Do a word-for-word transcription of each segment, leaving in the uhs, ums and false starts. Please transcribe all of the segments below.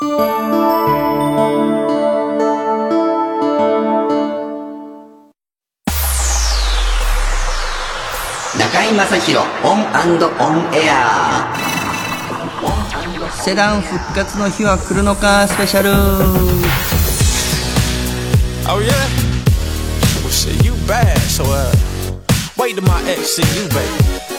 中井正広オン&オンエア。 セダン復活の日は来るのかスペシャル。 Oh yeah? Well shit, you bad, so uh wait till my ex see you, baby.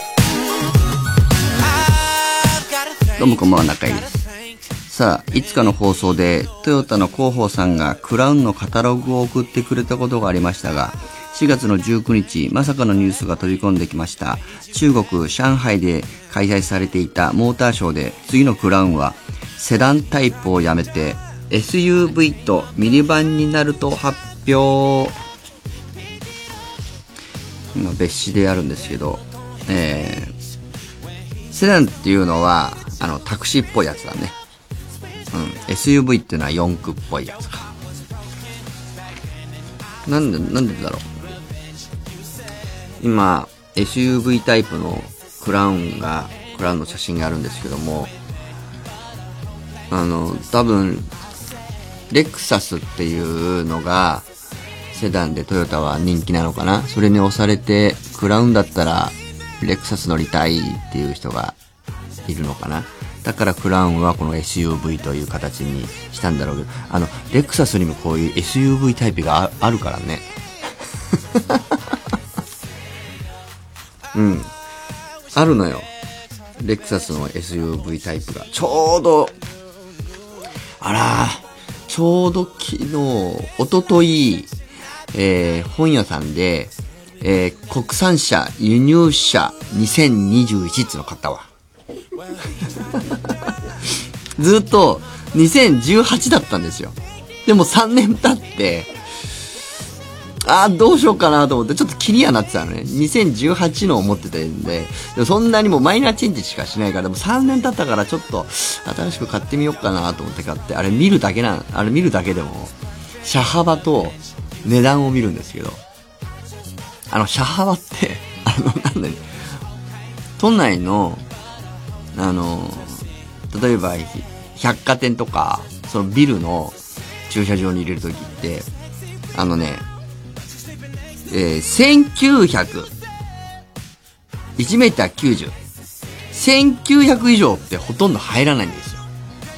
どうもこんばんは、中井です。さあ、いつかの放送でトヨタの広報さんがクラウンのカタログを送ってくれたことがありましたが、しがつのじゅうくにち、まさかのニュースが飛び込んできました。中国上海で開催されていたモーターショーで、次のクラウンはセダンタイプをやめて エスユーブイ とミニバンになると発表。今別紙でやるんですけど、えー、セダンっていうのはあのタクシーっぽいやつだね。うん、エスユーブイ っていうのは四駆っぽいやつか。なんでなんでだろう。今 エスユーブイ タイプのクラウンがクラウンの写真があるんですけども、あの多分レクサスっていうのがセダンでトヨタは人気なのかな。それに押されてクラウンだったらレクサス乗りたいっていう人がいるのかな。だからクラウンはこの エスユーブイ という形にしたんだろうけど、あのレクサスにもこういう エスユーブイ タイプが あ, あるからね。うん、あるのよ、レクサスの エスユーブイ タイプが。ちょうどあらちょうど昨日おととい、えー、本屋さんで、えー、国産車輸入車にせんにじゅういちっての買ったわ。ずっとにせんじゅうはちだったんですよ。でもさんねん経ってあーどうしようかなと思ってちょっと気にはなってたのね。にせんじゅうはちのを持ってたんで、でもそんなにもマイナーチェンジしかしないから、でもさんねん経ったからちょっと新しく買ってみようかなと思って買って、あれ見るだけなあれ見るだけでも車幅と値段を見るんですけど、あの車幅ってあのなんだね、都内のあの例えば百貨店とかそのビルの駐車場に入れるときってあのね、えー、せんきゅうひゃく、いちメーターきゅうじゅう、せんきゅうひゃく以上ってほとんど入らないんですよ、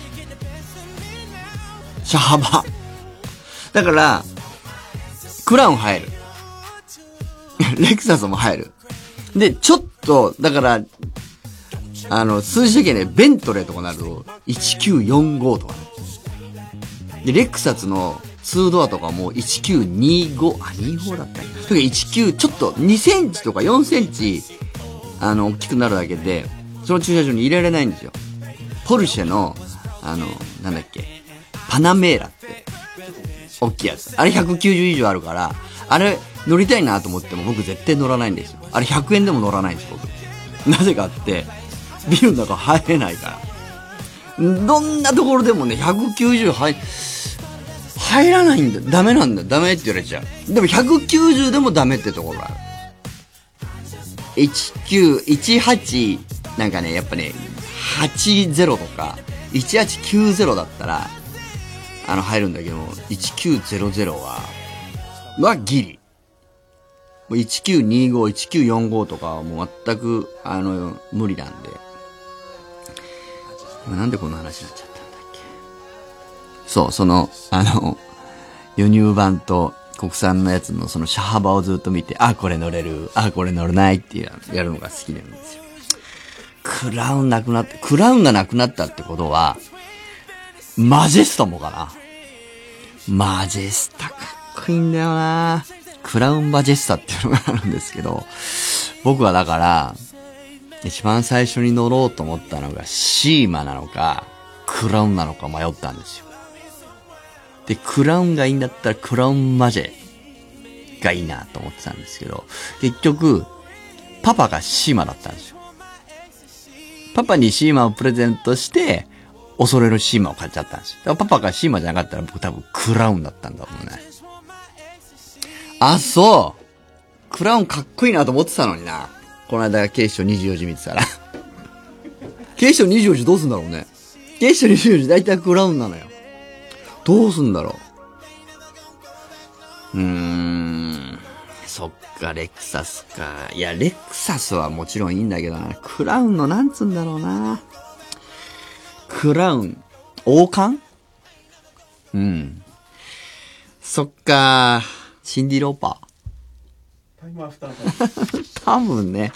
車幅。だからクラウン入る、レクサスも入る。でちょっとだからあの数字だけね、ベントレーとかなるといちきゅうよんごとかね。でレクサスのにドアとかもいちきゅうにご、あ、にごだったり。とかいちきゅう、ちょっとにセンチとかよんセンチ、あの、大きくなるだけで、その駐車場に入れられないんですよ。ポルシェの、あの、なんだっけ、パナメーラって、大きいやつ。あれひゃくきゅうじゅう以上あるから、あれ乗りたいなと思っても僕絶対乗らないんですよ。あれひゃくえんでも乗らないんです、僕。なぜかって、ビルの中入れないから。どんなところでもね、ひゃくきゅうじゅう入、入らないんだ。ダメなんだ。ダメって言われちゃう。でもひゃくきゅうじゅうでもダメってところがある。いちきゅういちはちなんかね、やっぱね、はちじゅうとかいちはちきゅうじゅうだったらあの入るんだけど、いちきゅうぜろぜろははギリ。もういちきゅうにご、いちきゅうよんごとかはもう全くあの無理なんで。今なんでこんな話になっちゃったんだっけ。そう、そのあの輸入版と国産のやつのその車幅をずっと見て、あ、これ乗れる、あ、これ乗れないっていうやるのが好きなんですよ。クラウンなくなって、クラウンがなくなったってことはマジェスタもかな。マジェスタかっこいいんだよな。クラウンマジェスタっていうのがあるんですけど、僕はだから一番最初に乗ろうと思ったのがシーマなのかクラウンなのか迷ったんですよ。でクラウンがいいんだったらクラウンマジェがいいなと思ってたんですけど、結局パパがシーマだったんですよ。パパにシーマをプレゼントして恐れるシーマを買っちゃったんですよ。だからパパがシーマじゃなかったら僕多分クラウンだったんだもんね。あ、そう。クラウンかっこいいなと思ってたのにな。この間警視庁にじゅうよじ見てたら。警視庁にじゅうよじどうすんだろうね。 警視庁にじゅうよじ大体クラウンなのよ。どうすんだろう。うーん。そっか、レクサスか。いや、レクサスはもちろんいいんだけどな。クラウンのなんつうんだろうな。クラウン。王冠？うん。そっか。シンディ・ローパー。 タイムアフター多分ね。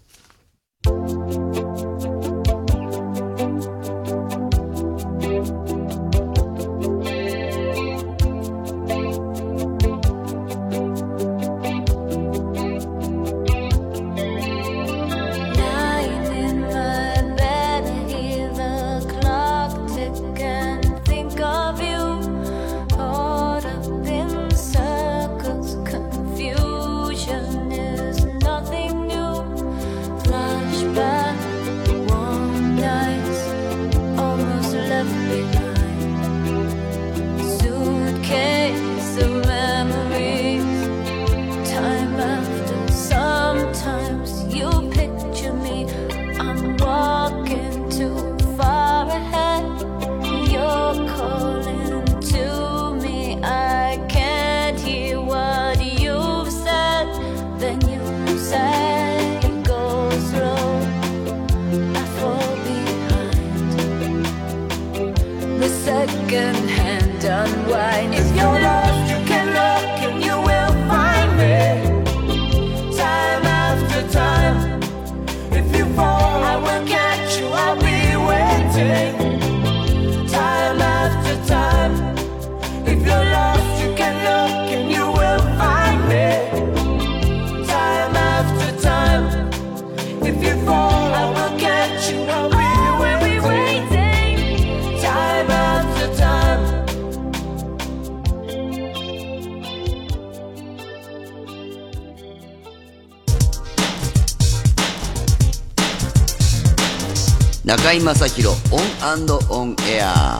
中居正広オン&オンエア。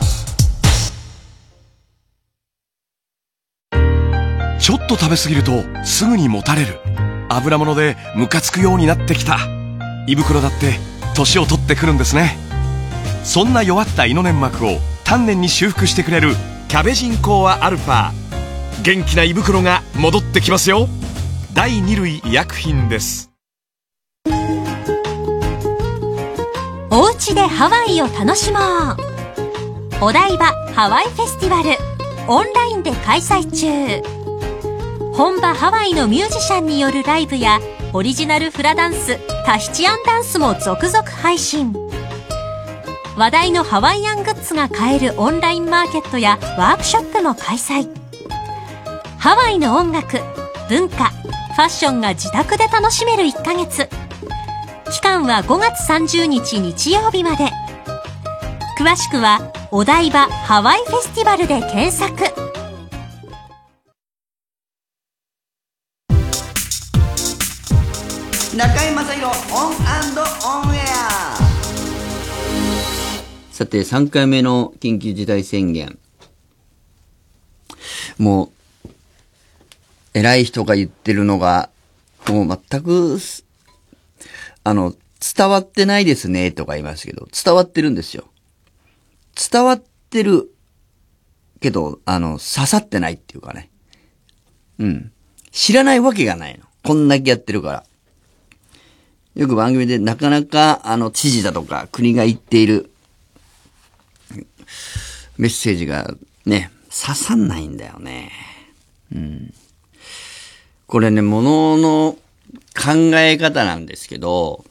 ちょっと食べ過ぎるとすぐにもたれる。油物でムカつくようになってきた。胃袋だって年を取ってくるんですね。そんな弱った胃の粘膜を丹念に修復してくれるキャベジンコアアルファ。元気な胃袋が戻ってきますよ。第二類医薬品です。 おうちでハワイを楽しもう。お台場ハワイフェスティバルオンラインで開催中。本場ハワイのミュージシャンによるライブやオリジナルフラダンスタヒチアンダンスも続々配信。話題のハワイアングッズが買えるオンラインマーケットやワークショップも開催。ハワイの音楽、文化、ファッションが自宅で楽しめるいっかげつ。期間はごがつさんじゅうにち日曜日まで。詳しくはお台場ハワイフェスティバルで検索。 中居正広オン&オンエア。 さて、さんかいめの緊急事態宣言。もう、偉い人が言ってるのが、もう全く、あの、伝わってないですね、とか言いますけど、伝わってるんですよ。伝わってるけど、あの、刺さってないっていうかね。うん。知らないわけがないの。こんだけやってるから。よく番組でなかなか、あの、知事だとか国が言っているメッセージがね、刺さんないんだよね。うん。これね、ものの考え方なんですけど、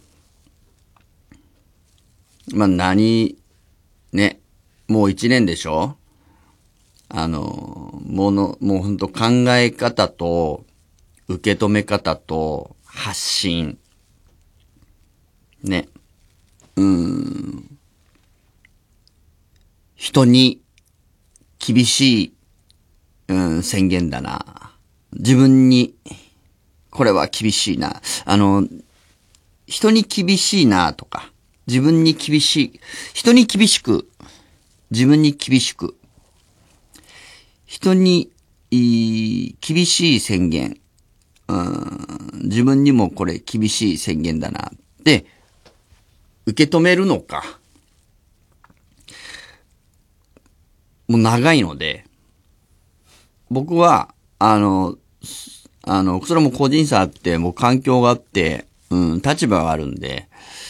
まあ、何、ね、もう一年でしょ？あの、もの、もうほんと考え方と、受け止め方と、発信。ね。うーん。人に厳しい、うん、宣言だな。自分に、これは厳しいな。あの、人に厳しいなとか、自分に厳しい、人に厳しく、自分に厳しく、人に厳しい宣言、うん、自分にもこれ厳しい宣言だな。で、受け止めるのか。 もう長いので、僕は、あの、あの、それも個人差あって、もう環境があって、うん、立場があるんで、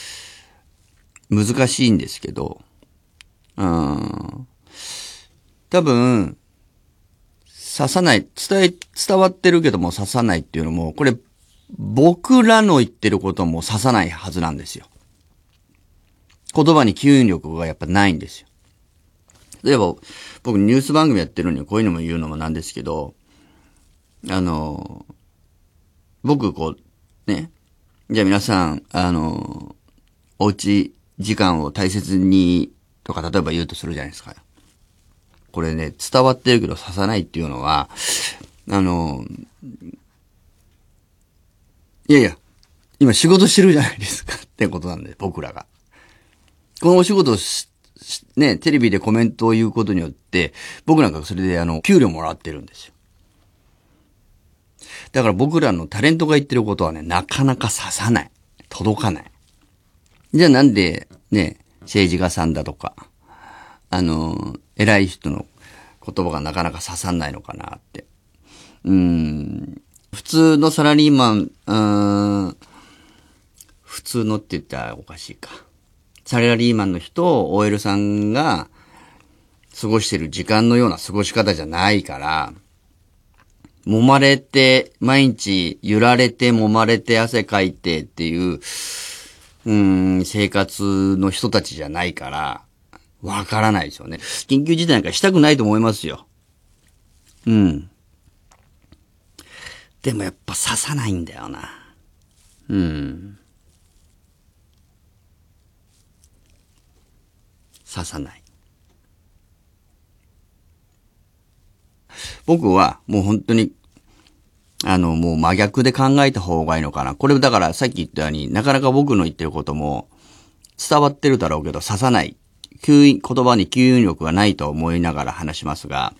難しいんですけど、うん、多分、刺さない、伝え、伝わってるけども刺さないっていうのも、これ、僕らの言ってることも刺さないはずなんですよ。言葉に吸引力がやっぱないんですよ。例えば、僕ニュース番組やってるのにこういうのも言うのもなんですけど、あの、僕こう、ね、じゃあ皆さん、あの、おうち時間を大切に、とか例えば言うとするじゃないですか。これね、伝わってるけど刺さないっていうのは、あの、いやいや、今仕事してるじゃないですかってことなんで、僕らが。このお仕事をし、ね、テレビでコメントを言うことによって、僕なんかそれであの、給料もらってるんですよ。だから僕らのタレントが言ってることはね、なかなか刺さない。届かない。じゃあなんで、ね、政治家さんだとか、あの、偉い人の言葉がなかなか刺さんないのかなって。うーん。普通のサラリーマン、うーん、普通のって言ったらおかしいか。サラリーマンの人、オーエル さんが過ごしてる時間のような過ごし方じゃないから、揉まれて、毎日揺られて揉まれて汗かいてっていう、うーん、生活の人たちじゃないから、わからないですよね。緊急事態なんかしたくないと思いますよ。うん。でもやっぱ刺さないんだよな。うん。刺さない。僕はもう本当に、あの、もう真逆で考えた方がいいのかな。これだからさっき言ったようになかなか僕の言ってることも伝わってるだろうけど刺さない。吸引、言葉に吸引力がないと思いながら話しますが、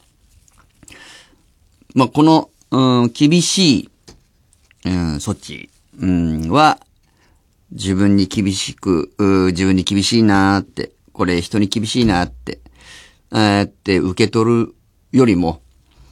まあ、この、うん、厳しい、うん、措置、うん、は、自分に厳しく、自分に厳しいなーって、これ人に厳しいなーって、えー、って受け取るよりも、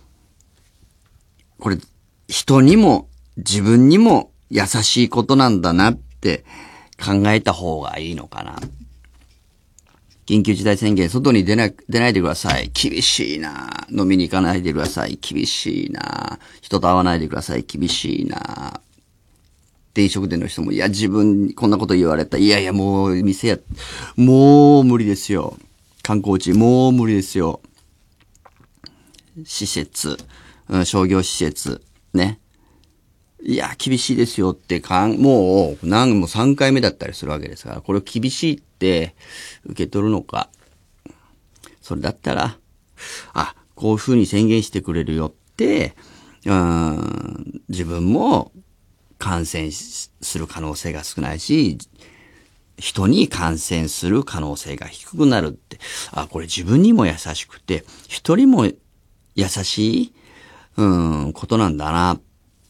これ人にも自分にも優しいことなんだなって考えた方がいいのかな。緊急事態宣言、外に出な、出ないでください。厳しいな。飲みに行かないでください。厳しいな。人と会わないでください。厳しいな。飲食店の人も、いや、自分にこんなこと言われた。いやいや、もう、店や、もう無理ですよ。観光地、もう無理ですよ。施設、うん、商業施設、ね。いや、厳しいですよってかん、もう、何もさんかいめだったりするわけですから、これを厳しいって受け取るのか。それだったら、あ、こういう風に宣言してくれるよって、うーん、自分も感染する可能性が少ないし、人に感染する可能性が低くなるって、あ、これ自分にも優しくて、人にも優しい、うーん、ことなんだな。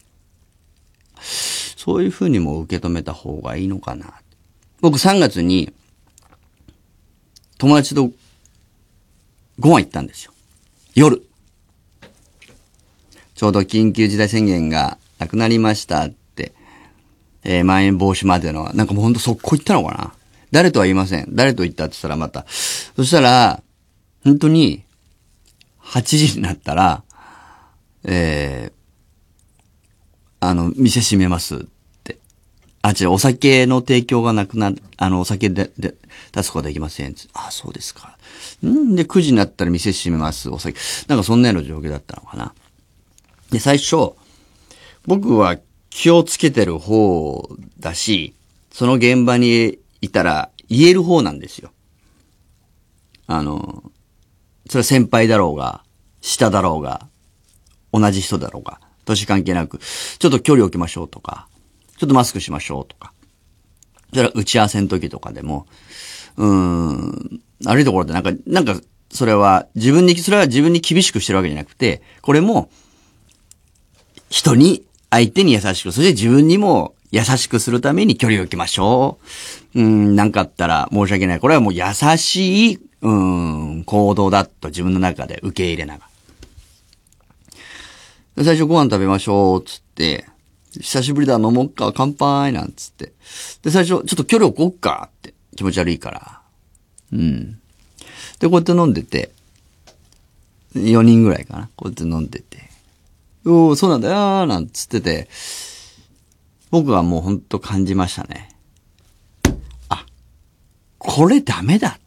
そういうふうにも受け止めた方がいいのかな。僕さんがつに友達とご飯行ったんですよ。夜。ちょうど緊急事態宣言がなくなりましたって、えー、まん延防止までの、なんかもうほんと速攻行ったのかな。誰とは言いません。誰と行ったって言ったらまた。そしたら、本当に、はちじになったら、えー、あの、店閉めますって。あ、違う、お酒の提供がなくなる、あの、お酒で、で、出すことはできません。あ、そうですか。んで、くじになったら店閉めます、お酒。なんかそんなような状況だったのかな。で、最初、僕は気をつけてる方だし、その現場にいたら言える方なんですよ。あの、それは先輩だろうが、下だろうが、同じ人だろうが。年関係なく、ちょっと距離を置きましょうとか、ちょっとマスクしましょうとか。それは打ち合わせの時とかでも、うーん、悪いところでなんか、なんか、それは自分に、それは自分に厳しくしてるわけじゃなくて、これも、人に、相手に優しく、そして自分にも優しくするために距離を置きましょう。うーん、なんかあったら申し訳ない。これはもう優しい、うーん、言行動だと自分の中で受け入れながら。で最初ご飯食べましょう、つって、久しぶりだ、飲もっか、乾杯、なんつって。で、最初、ちょっと距離を置こっか、って。気持ち悪いから。うん。で、こうやって飲んでて、よにんぐらいかな。こうやって飲んでて。おー、そうなんだよ、なんつってて、僕はもうほんと感じましたね。あ、これダメだって。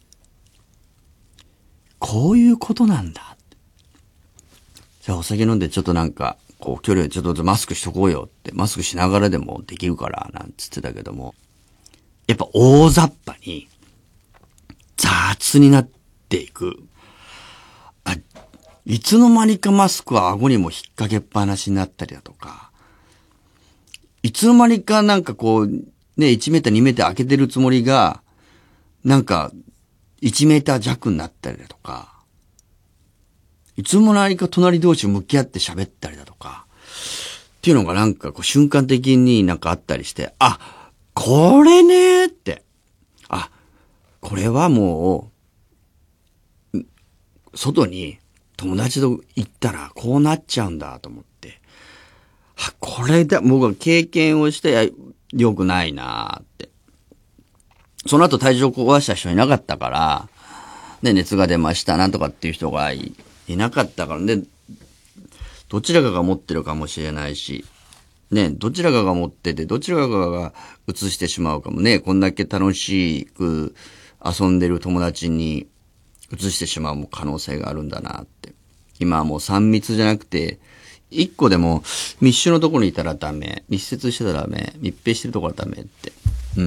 こういうことなんだって。じゃあお酒飲んでちょっとなんか、こう距離をちょっとマスクしとこうよって、マスクしながらでもできるから、なんつってたけども、やっぱ大雑把に、雑になっていく。あ、いつの間にかマスクは顎にも引っ掛けっぱなしになったりだとか、いつの間にかなんかこう、ね、いちメーターにメーター開けてるつもりが、なんか、いちメーター弱になったりだとか、いつの間にか隣同士向き合って喋ったりだとか、っていうのがなんかこう瞬間的になんかあったりして、あ、これねーって。あ、これはもう、外に友達と行ったらこうなっちゃうんだと思って。あ、これだ、僕は経験をして良くないなーって。その後体調壊した人いなかったから、ね、熱が出ました、なんとかっていう人がい、いなかったからね、どちらかが持ってるかもしれないし、ね、どちらかが持ってて、どちらかが移してしまうかもね、こんだけ楽しく遊んでる友達に移してしまう可能性があるんだなって。今はもうさん密じゃなくて、一個でも密集のところにいたらダメ、密接してたらダメ、密閉してるところはダメって。うん。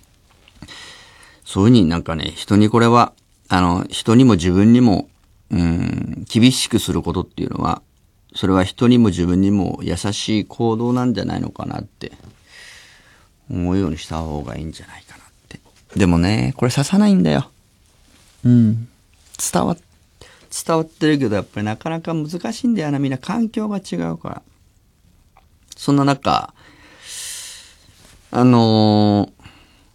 そういう風になんかね、人にこれは、あの、人にも自分にも、うん、厳しくすることっていうのは、それは人にも自分にも優しい行動なんじゃないのかなって思うようにした方がいいんじゃないかなって。でもね、これ刺さないんだよ。うん。伝わ、伝わってるけどやっぱりなかなか難しいんだよな。みんな環境が違うから。そんな中、あのー、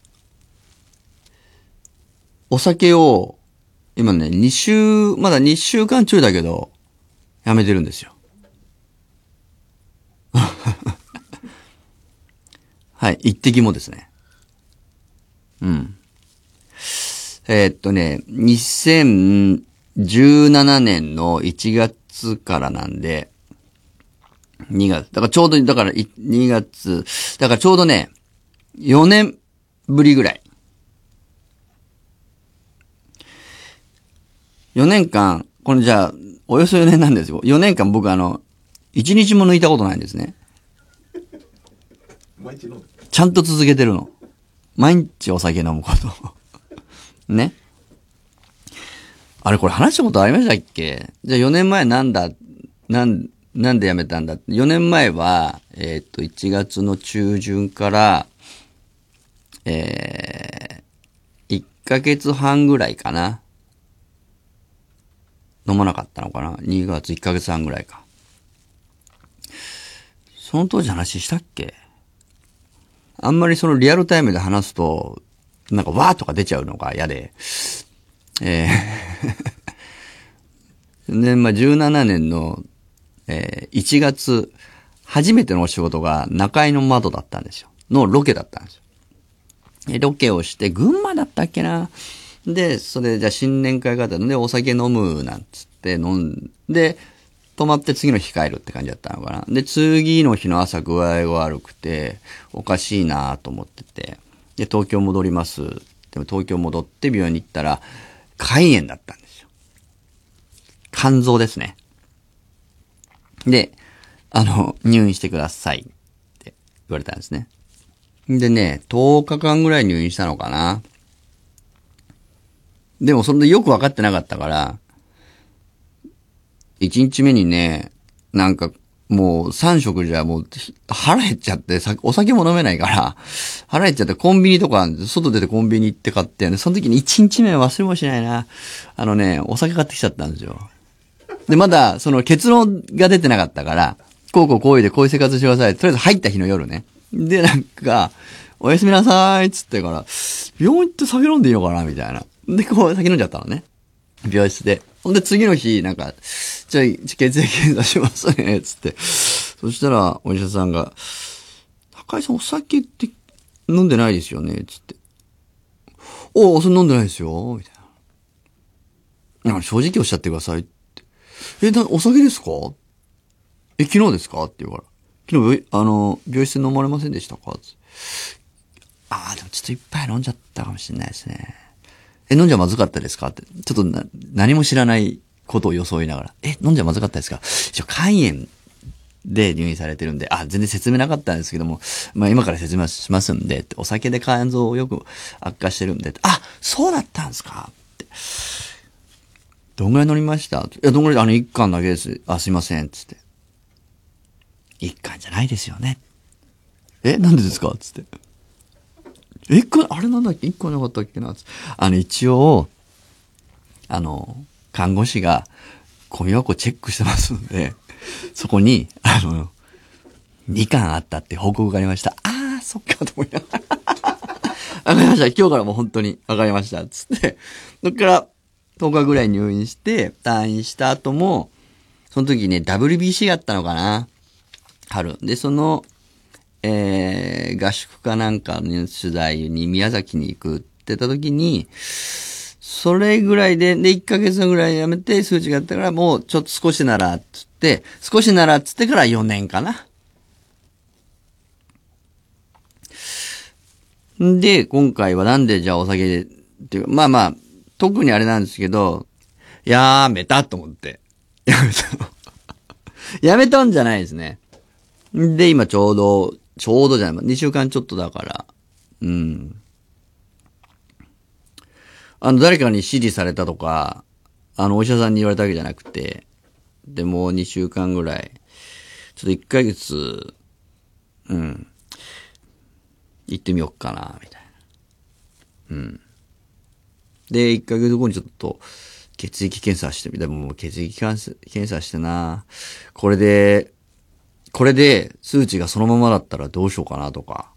お酒を今ね、に週、まだにしゅうかんちょいだけど、やめてるんですよ。はい、一滴もですね。うん。えー、っとね、にせんじゅうななねんのいちがつからなんで、にがつ、だからちょうど、だからにがつ、だからちょうどね、よねんぶりぐらい。よねんかん、これじゃあ、およそよねんなんですよ。よねんかん僕あの、いちにちも抜いたことないんですね。 毎日飲む。 ちゃんと続けてるの。毎日お酒飲むこと。ね。あれこれ話したことありましたっけ？じゃあよねんまえなんだ、なん、なんで辞めたんだって。よねんまえは、えっと、いちがつの中旬から、えー、いっかげつはんぐらいかな。飲まなかったのかな ?に 月いっかげつはんぐらいか。その当時話したっけ？あんまりそのリアルタイムで話すと、なんかわーとか出ちゃうのが嫌で、えー、で、まあ、じゅうななねんの、えー、いちがつ、初めてのお仕事が中井の窓だったんですよ。のロケだったんですよ。ロケをして、群馬だったっけな？で、それじゃあ新年会があったので、お酒飲むなんつって飲んで、泊まって次の日帰るって感じだったのかな。で、次の日の朝具合が悪くて、おかしいなと思ってて、で、東京戻ります。でも東京戻って病院に行ったら、肝炎だったんですよ。肝臓ですね。で、あの、入院してくださいって言われたんですね。でね、とおかかんぐらい入院したのかな。でもそれでよくわかってなかったから、いちにちめにね、なんかもうさん食じゃもう腹減っちゃって、お酒も飲めないから、腹減っちゃってコンビニとか、外出てコンビニ行って買って、ね、その時にいちにちめは忘れもしないな。あのね、お酒買ってきちゃったんですよ。で、まだその結論が出てなかったから、こうこうこういうでこういう生活してください。とりあえず入った日の夜ね。で、なんか、おやすみなさいっつってから、病院って酒飲んでいいのかなみたいな。 で、こう、先飲んじゃったのね。病室で。ほんで、次の日、なんか、じゃあ、血液検査しますね、つって。そしたら、お医者さんが、高井さんお酒って飲んでないですよね、つって。お、それ飲んでないですよ、みたいな。なんか正直おっしゃってくださいって。え、な、お酒ですか？え、昨日ですかって言うから。昨日、あの、病室で飲まれませんでしたかつって。ああ、でもちょっと一杯飲んじゃったかもしれないですね。え、飲んじゃまずかったですかって。ちょっとな、何も知らないことを装いながら。え、飲んじゃまずかったですか？一応、肝炎で入院されてるんで、あ、全然説明なかったんですけども、まあ今から説明しますんで、お酒で肝臓をよく悪化してるんで、あ、そうだったんですかって。どんぐらい飲みました？いや、どんぐらい、あの、一缶だけです。あ、すいません、つって。一缶じゃないですよね。え、なんでですかつって。え、一個、あれなんだっけ一個なかったっけなあの、一応、あの、看護師が、ゴミ箱チェックしてますので、そこに、あの、にかんあったって報告がありました。あー、そっか、と思いながら。わかりました。今日からもう本当にわかりました。つって、そっからとおかぐらい入院して、退院した後も、その時ね、ダブリュービーシー があったのかな春。で、その、えー、合宿かなんかの取材に宮崎に行くって言った時に、それぐらいで、で、いっかげつぐらいやめて数値があったから、もうちょっと少しなら、つって、少しならっつってからよねんかな。で、今回はなんでじゃあお酒で、っていう、まあまあ、特にあれなんですけど、やめたと思って。やめた。やめたんじゃないですね。で、今ちょうど、ちょうどじゃない、にしゅうかんちょっとだから、うん。あの、誰かに指示されたとか、あの、お医者さんに言われたわけじゃなくて、で、もうにしゅうかんぐらい、ちょっといっかげつ、うん、行ってみよっかな、みたいな。うん。で、いっかげつごにちょっと、血液検査してみた。もう血液検査してな、これで、これで数値がそのままだったらどうしようかなとか。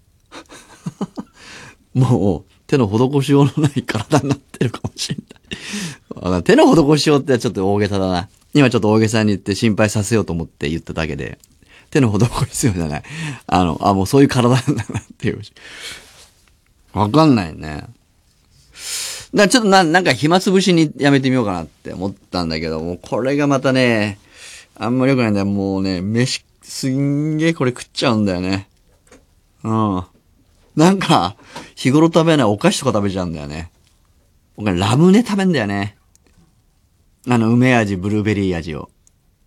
もう手の施しようのない体になってるかもしれない。手の施しようってちょっと大げさだな。今ちょっと大げさに言って心配させようと思って言っただけで、手の施しようじゃない。あの、あ、もうそういう体なんだなっていう。わかんないね。だからちょっとな、なんか暇つぶしにやめてみようかなって思ったんだけど、もうこれがまたね、あんまり良くないんだよ。もうね、飯、すんげえこれ食っちゃうんだよね。うん。なんか、日頃食べないお菓子とか食べちゃうんだよね。僕はラムネ食べんだよね。あの、梅味、ブルーベリー味を。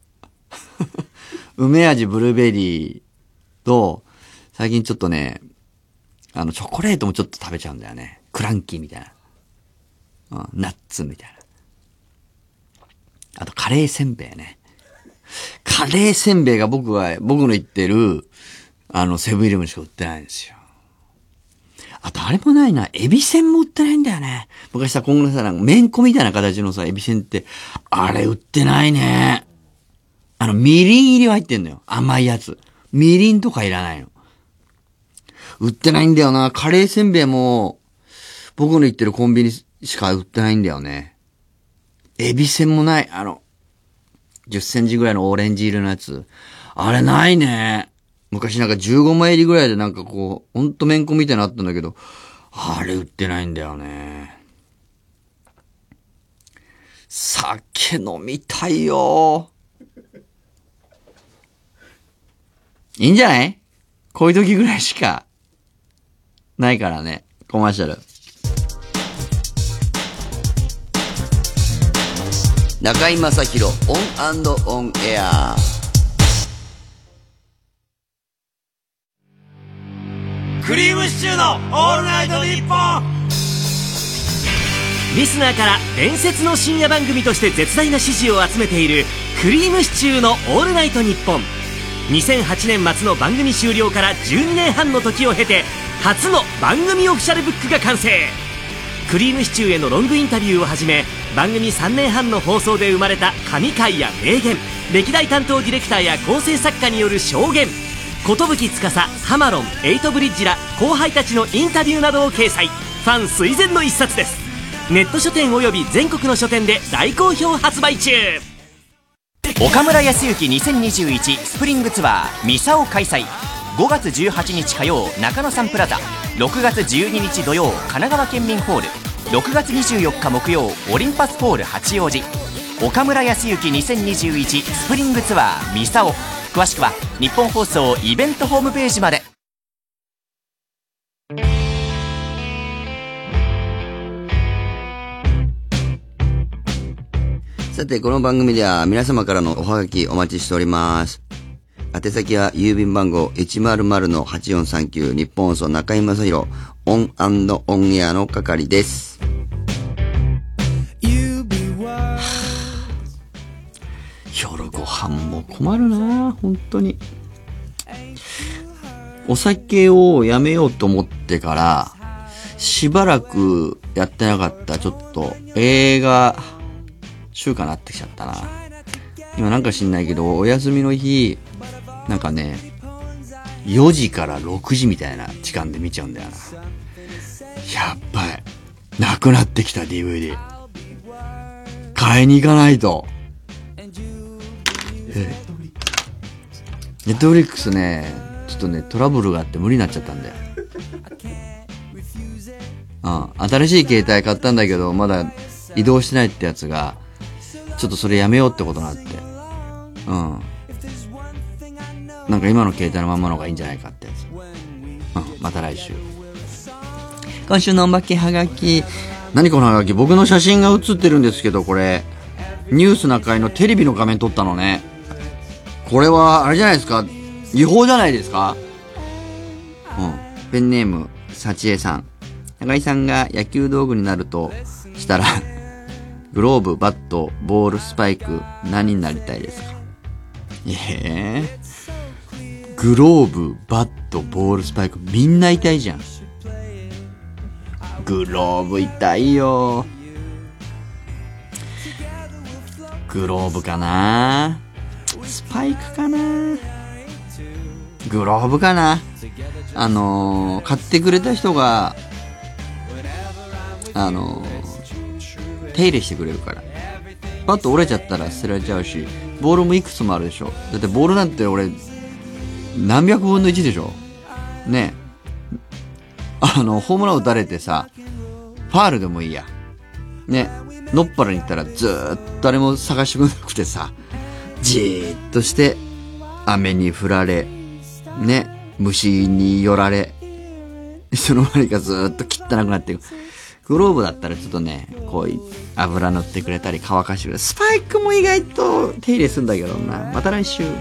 梅味、ブルーベリーと、最近ちょっとね、あの、チョコレートもちょっと食べちゃうんだよね。クランキーみたいな。うん、ナッツみたいな。あと、カレーせんべいね。カレーせんべいが僕は、僕の言ってる、あの、セブンイレブンしか売ってないんですよ。あと、あれもないな。エビせんも売ってないんだよね。昔さ、今後さ、なんか、麺粉みたいな形のさ、エビせんって、あれ売ってないね。あの、みりん入りは入ってんのよ。甘いやつ。みりんとかいらないの。売ってないんだよな。カレーせんべいも、僕の言ってるコンビニしか売ってないんだよね。エビせんもない。あの、じゅっセンチぐらいのオレンジ色のやつ。あれないね。昔なんかじゅうごまい入りぐらいでなんかこう、ほんと麺粉みたいなのあったんだけど、あれ売ってないんだよね。酒飲みたいよ。いいんじゃない？こういう時ぐらいしかないからね。コマーシャル。中井正広オン&オンエア。 クリームシチューのオールナイトニッポン。リスナーから伝説の深夜番組として絶大な支持を集めているクリームシチューのオールナイトニッポン。にせんはちねん末の番組終了からじゅうにねんはんの時を経て初の番組オフィシャルブックが完成。クリームシチューへのロングインタビューをはじめ、番組さんねんはんの放送で生まれた神回や名言、歴代担当ディレクターや構成作家による証言、寿司、ハマロン、エイトブリッジら後輩たちのインタビューなどを掲載。ファン垂涎の一冊です。 ネット書店および全国の書店で大好評発売中。 岡村康之にせんにじゅういちスプリングツアーミサを開催。ごがつじゅうはちにち火曜中野サンプラザ、ろくがつじゅうににち土曜神奈川県民ホール、ろくがつにじゅうよっか木曜オリンパスホール八王子。岡村康之にせんにじゅういちスプリングツアーミサオ、詳しくは日本放送イベントホームページまで。 さて、この番組では皆様からのおはがきお待ちしております。宛先は郵便番号 いちまるまるのはちよんさんきゅう 日本放送中井正広オン&オンエアの係です。夜ご飯も困るな本当に。お酒をやめようと思ってからしばらくやってなかったちょっと映画週間なってきちゃったな。今なんか知んないけどお休みの日なんかねよじからろくじみたいな時間で見ちゃうんだよな。やっぱりなくなってきた ディーブイディー 買いに行かないと。えネットフリックスねちょっとねトラブルがあって無理になっちゃったんだよ。うん、新しい携帯買ったんだけどまだ移動してないってやつがちょっとそれやめようってことになって、うん、なんか今の携帯のまんまの方がいいんじゃないかってやつ。うん、また来週。今週のおまけはがき、何このはがき、僕の写真が写ってるんですけど、これニュース中井のテレビの画面撮ったのね。これはあれじゃないですか、違法じゃないですか。うん、ペンネーム幸恵さん。中井さんが野球道具になるとしたらグローブ、バット、ボール、スパイク、何になりたいですか？ええー、グローブ、バット、ボール、スパイク、みんな痛いじゃん。グローブ痛いよ。グローブかな？スパイクかな？グローブかな？あのー、買ってくれた人が、あのー、手入れしてくれるから。バット折れちゃったら捨てられちゃうし、ボールもいくつもあるでしょ。だってボールなんて俺、何百分のいちでしょ。ねえ。あの、ホームラン打たれてさ、ファールでもいいや。ね。のっぱらに行ったらずーっと誰も探してくれなくてさ、じーっとして、雨に降られ、ね。虫に寄られ、その周りがずーっと汚くなっていく。グローブだったらちょっとね、こう油塗ってくれたり乾かしてくれる。スパイクも意外と手入れするんだけどな。また来週。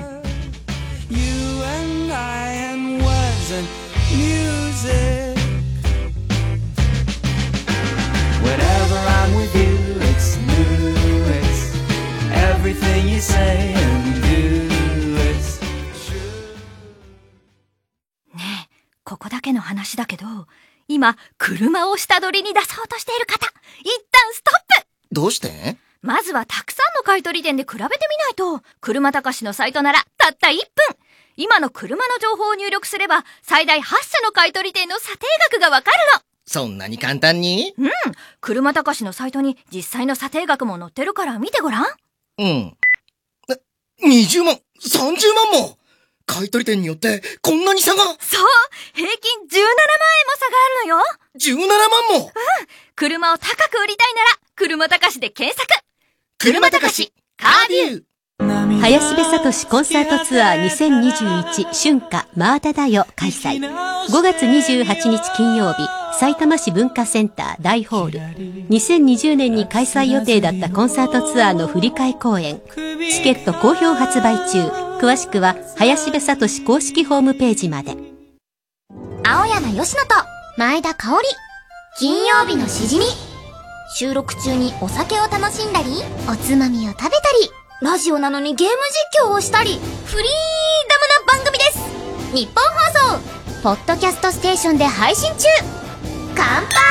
ねえ、ここだけの話だけど、今、車を下取りに出そうとしている方、一旦ストップ！ どうして？ まずはたくさんの買取店で比べてみないと、車たかしのサイトならたったいっぷん。今の車の情報を入力すれば、最大はっしゃの買取店の査定額がわかるの。 そんなに簡単に？ うん。車たかしのサイトに実際の査定額も載ってるから見てごらん。 うん。にじゅうまん、さんじゅうまんも買取店によってこんなに差が。 そう、平均じゅうななまんえんも差があるのよ。 じゅうななまんも。 うん。車を高く売りたいなら、車たかしで検索。 車たかし、カービュー。 林部聡コンサートツアーにせんにじゅういち春夏まだだよ開催。ごがつにじゅうはちにち金曜日、さいたま市文化センター大ホール。にせんにじゅうねんに開催予定だったコンサートツアーの振り替え公演。チケット好評発売中。詳しくは林部聡公式ホームページまで。 青山佳乃と前田香織。金曜日のしじみ。収録中にお酒を楽しんだり、おつまみを食べたり、ラジオなのにゲーム実況をしたり、フリーダムな番組です。日本放送ポッドキャストステーションで配信中。乾杯。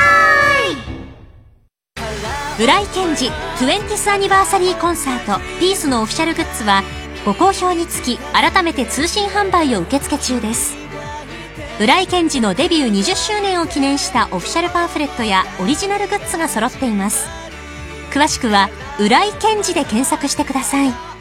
浦井健二 トゥエンティス アニバーサリーコンサートピースのオフィシャルグッズはご好評につき改めて通信販売を受付中です。 浦井健二のデビューにじゅっしゅうねんを記念したオフィシャルパンフレットやオリジナルグッズが揃っています。詳しくは浦井健二で検索してください。